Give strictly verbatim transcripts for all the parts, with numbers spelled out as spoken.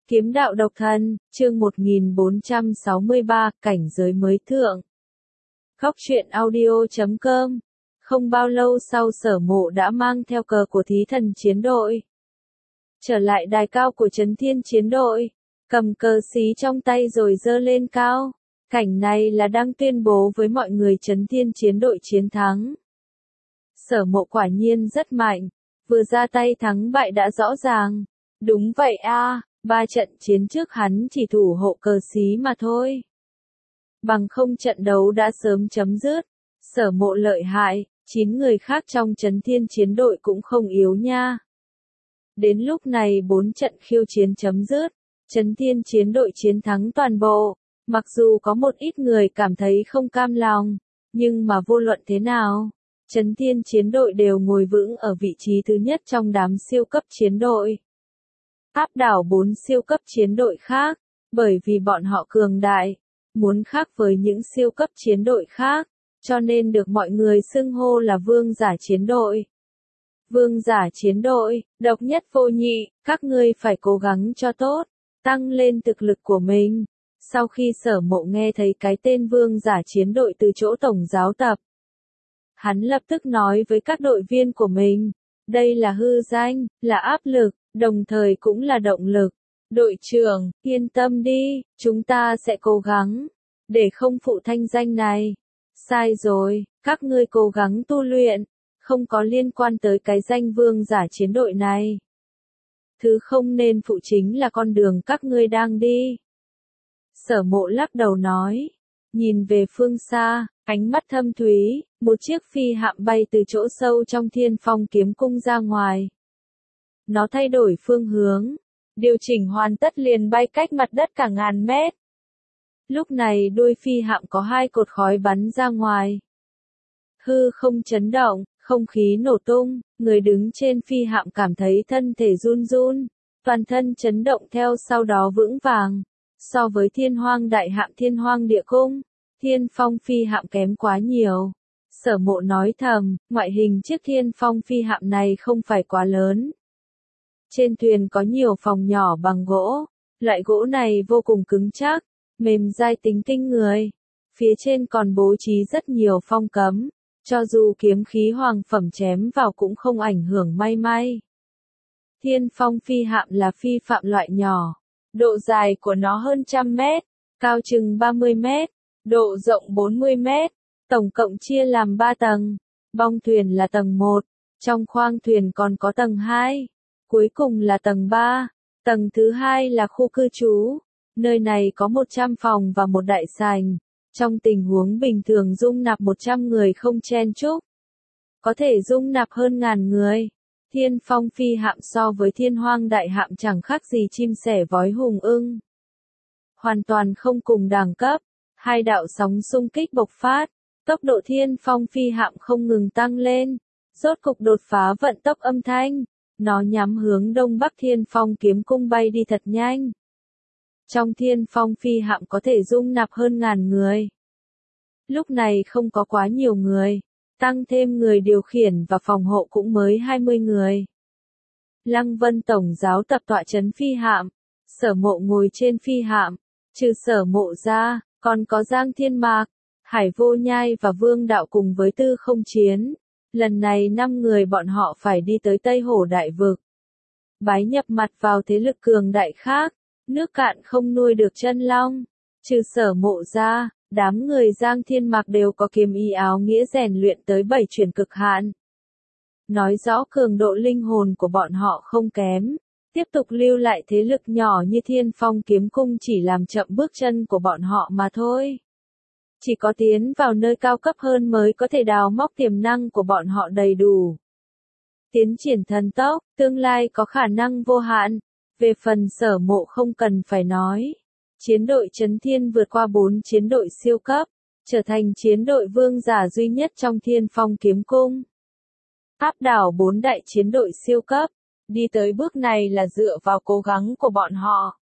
Kiếm đạo độc thân, chương một nghìn bốn trăm sáu mươi ba, cảnh giới mới thượng. Khóc chuyện audio chấm com. Không bao lâu sau Sở Mộ đã mang theo cờ của Thí Thần chiến đội trở lại đài cao của Chấn Thiên chiến đội, cầm cờ xí trong tay rồi giơ lên cao. Cảnh này là đang tuyên bố với mọi người Chấn Thiên chiến đội chiến thắng. Sở Mộ quả nhiên rất mạnh, vừa ra tay thắng bại đã rõ ràng. Đúng vậy a, ba trận chiến trước hắn chỉ thủ hộ cờ xí mà thôi. Bằng không trận đấu đã sớm chấm dứt. Sở Mộ lợi hại, chín người khác trong Chấn Thiên chiến đội cũng không yếu nha. Đến lúc này bốn trận khiêu chiến chấm dứt, Chấn Thiên chiến đội chiến thắng toàn bộ. Mặc dù có một ít người cảm thấy không cam lòng, nhưng mà vô luận thế nào, Chấn Thiên chiến đội đều ngồi vững ở vị trí thứ nhất trong đám siêu cấp chiến đội. Áp đảo bốn siêu cấp chiến đội khác, bởi vì bọn họ cường đại, muốn khác với những siêu cấp chiến đội khác, cho nên được mọi người xưng hô là vương giả chiến đội. Vương giả chiến đội, độc nhất vô nhị, các ngươi phải cố gắng cho tốt, tăng lên thực lực của mình. Sau khi Sở Mộ nghe thấy cái tên vương giả chiến đội từ chỗ tổng giáo tập, hắn lập tức nói với các đội viên của mình, đây là hư danh, là áp lực, đồng thời cũng là động lực. Đội trưởng, yên tâm đi, chúng ta sẽ cố gắng, để không phụ thanh danh này. Sai rồi, các ngươi cố gắng tu luyện, không có liên quan tới cái danh vương giả chiến đội này. Thứ không nên phụ chính là con đường các ngươi đang đi. Sở Mộ lắc đầu nói, nhìn về phương xa, ánh mắt thâm thúy, một chiếc phi hạm bay từ chỗ sâu trong Thiên Phong kiếm cung ra ngoài. Nó thay đổi phương hướng, điều chỉnh hoàn tất liền bay cách mặt đất cả ngàn mét. Lúc này đuôi phi hạm có hai cột khói bắn ra ngoài. Hư không chấn động, không khí nổ tung, người đứng trên phi hạm cảm thấy thân thể run run, toàn thân chấn động theo sau đó vững vàng. So với Thiên Hoang đại hạm Thiên Hoang địa cung, Thiên Phong phi hạm kém quá nhiều. Sở Mộ nói thầm, ngoại hình chiếc Thiên Phong phi hạm này không phải quá lớn. Trên thuyền có nhiều phòng nhỏ bằng gỗ, loại gỗ này vô cùng cứng chắc, mềm dai tính kinh người. Phía trên còn bố trí rất nhiều phong cấm, cho dù kiếm khí hoàng phẩm chém vào cũng không ảnh hưởng may may. Thiên Phong phi hạm là phi phạm loại nhỏ, độ dài của nó hơn trăm mét, cao chừng ba mươi mét, độ rộng bốn mươi mét, tổng cộng chia làm ba tầng. Bong thuyền là tầng một, trong khoang thuyền còn có tầng hai. Cuối cùng là tầng ba, tầng thứ hai là khu cư trú, nơi này có một trăm phòng và một đại sảnh, trong tình huống bình thường dung nạp một trăm người không chen chúc, có thể dung nạp hơn ngàn người. Thiên Phong phi hạm so với Thiên Hoang đại hạm chẳng khác gì chim sẻ vói hùng ưng. Hoàn toàn không cùng đẳng cấp, hai đạo sóng xung kích bộc phát, tốc độ Thiên Phong phi hạm không ngừng tăng lên, rốt cục đột phá vận tốc âm thanh. Nó nhắm hướng đông bắc Thiên Phong kiếm cung bay đi thật nhanh. Trong Thiên Phong phi hạm có thể dung nạp hơn ngàn người. Lúc này không có quá nhiều người, tăng thêm người điều khiển và phòng hộ cũng mới hai mươi người. Lăng Vân tổng giáo tập tọa trấn phi hạm, Sở Mộ ngồi trên phi hạm, trừ Sở Mộ ra, còn có Giang Thiên Mạc, Hải Vô Nhai và Vương Đạo cùng với Tư Không Chiến. Lần này năm người bọn họ phải đi tới Tây Hổ Đại Vực, bái nhập mặt vào thế lực cường đại khác. Nước cạn không nuôi được chân long. Trừ Sở Mộ ra, đám người Giang Thiên Mạc đều có kiếm ý áo nghĩa rèn luyện tới bảy chuyển cực hạn. Nói rõ cường độ linh hồn của bọn họ không kém. Tiếp tục lưu lại thế lực nhỏ như Thiên Phong kiếm cung chỉ làm chậm bước chân của bọn họ mà thôi. Chỉ có tiến vào nơi cao cấp hơn mới có thể đào móc tiềm năng của bọn họ đầy đủ. Tiến triển thần tốc, tương lai có khả năng vô hạn. Về phần Sở Mộ không cần phải nói. Chiến đội Chấn Thiên vượt qua bốn chiến đội siêu cấp, trở thành chiến đội vương giả duy nhất trong Thiên Phong kiếm cung. Áp đảo bốn đại chiến đội siêu cấp, đi tới bước này là dựa vào cố gắng của bọn họ.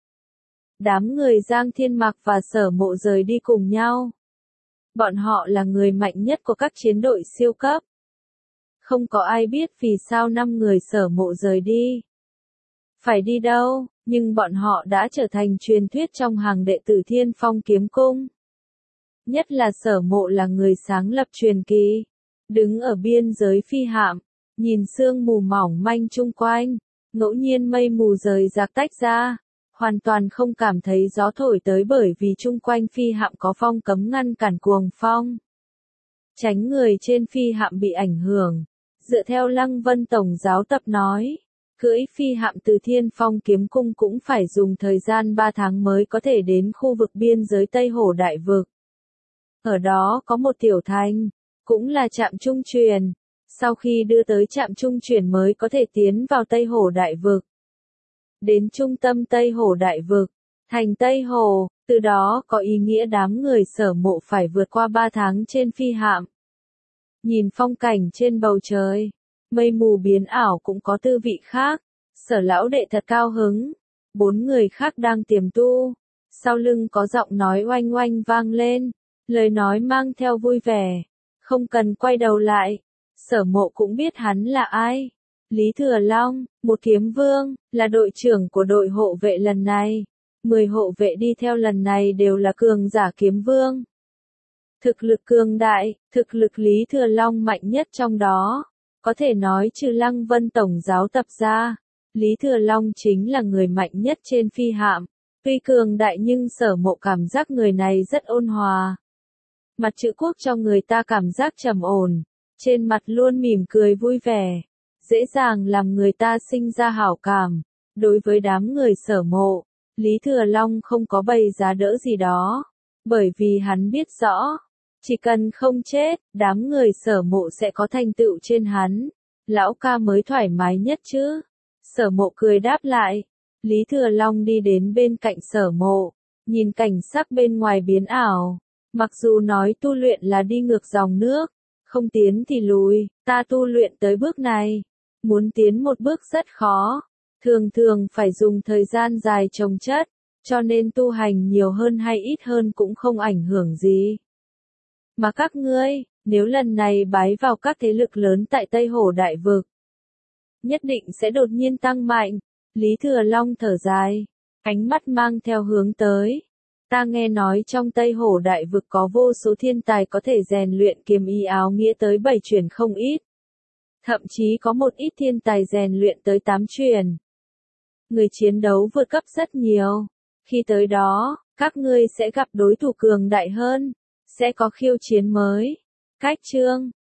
Đám người Giang Thiên Mạc và Sở Mộ rời đi cùng nhau. Bọn họ là người mạnh nhất của các chiến đội siêu cấp. Không có ai biết vì sao năm người Sở Mộ rời đi. Phải đi đâu, nhưng bọn họ đã trở thành truyền thuyết trong hàng đệ tử Thiên Phong Kiếm Cung. Nhất là Sở Mộ là người sáng lập truyền kỳ, đứng ở biên giới phi hạm, nhìn sương mù mỏng manh chung quanh, ngẫu nhiên mây mù rời rạc tách ra, hoàn toàn không cảm thấy gió thổi tới bởi vì chung quanh phi hạm có phong cấm ngăn cản cuồng phong. Tránh người trên phi hạm bị ảnh hưởng, dựa theo Lăng Vân Tổng giáo tập nói, cưỡi phi hạm từ Thiên Phong Kiếm Cung cũng phải dùng thời gian ba tháng mới có thể đến khu vực biên giới Tây Hổ Đại Vực. Ở đó có một tiểu thành, cũng là trạm trung truyền, sau khi đưa tới trạm trung chuyển mới có thể tiến vào Tây Hổ Đại Vực. Đến trung tâm Tây Hổ Đại Vực, thành Tây Hồ, từ đó có ý nghĩa đám người Sở Mộ phải vượt qua ba tháng trên phi hạm. Nhìn phong cảnh trên bầu trời, mây mù biến ảo cũng có tư vị khác, Sở lão đệ thật cao hứng, bốn người khác đang tiềm tu, sau lưng có giọng nói oanh oanh vang lên, lời nói mang theo vui vẻ, không cần quay đầu lại, Sở Mộ cũng biết hắn là ai. Lý Thừa Long, một kiếm vương, là đội trưởng của đội hộ vệ lần này. Mười hộ vệ đi theo lần này đều là cường giả kiếm vương. Thực lực cường đại, thực lực Lý Thừa Long mạnh nhất trong đó. Có thể nói trừ Lăng Vân Tổng giáo tập ra, Lý Thừa Long chính là người mạnh nhất trên phi hạm. Tuy cường đại nhưng Sở Mộ cảm giác người này rất ôn hòa. Mặt chữ quốc cho người ta cảm giác trầm ổn, trên mặt luôn mỉm cười vui vẻ, dễ dàng làm người ta sinh ra hảo cảm. Đối với đám người Sở Mộ, Lý Thừa Long không có bày giá đỡ gì đó, bởi vì hắn biết rõ, chỉ cần không chết, đám người Sở Mộ sẽ có thành tựu trên hắn. Lão ca mới thoải mái nhất chứ. Sở Mộ cười đáp lại. Lý Thừa Long đi đến bên cạnh Sở Mộ, nhìn cảnh sắc bên ngoài biến ảo. Mặc dù nói tu luyện là đi ngược dòng nước, không tiến thì lùi, ta tu luyện tới bước này, muốn tiến một bước rất khó, thường thường phải dùng thời gian dài chồng chất, cho nên tu hành nhiều hơn hay ít hơn cũng không ảnh hưởng gì. Mà các ngươi, nếu lần này bái vào các thế lực lớn tại Tây Hổ Đại Vực, nhất định sẽ đột nhiên tăng mạnh. Lý Thừa Long thở dài, ánh mắt mang theo hướng tới. Ta nghe nói trong Tây Hổ Đại Vực có vô số thiên tài có thể rèn luyện kiếm ý áo nghĩa tới bảy truyền không ít. Thậm chí có một ít thiên tài rèn luyện tới tám truyền. Người chiến đấu vượt cấp rất nhiều. Khi tới đó, các ngươi sẽ gặp đối thủ cường đại hơn, sẽ có khiêu chiến mới. Cách chương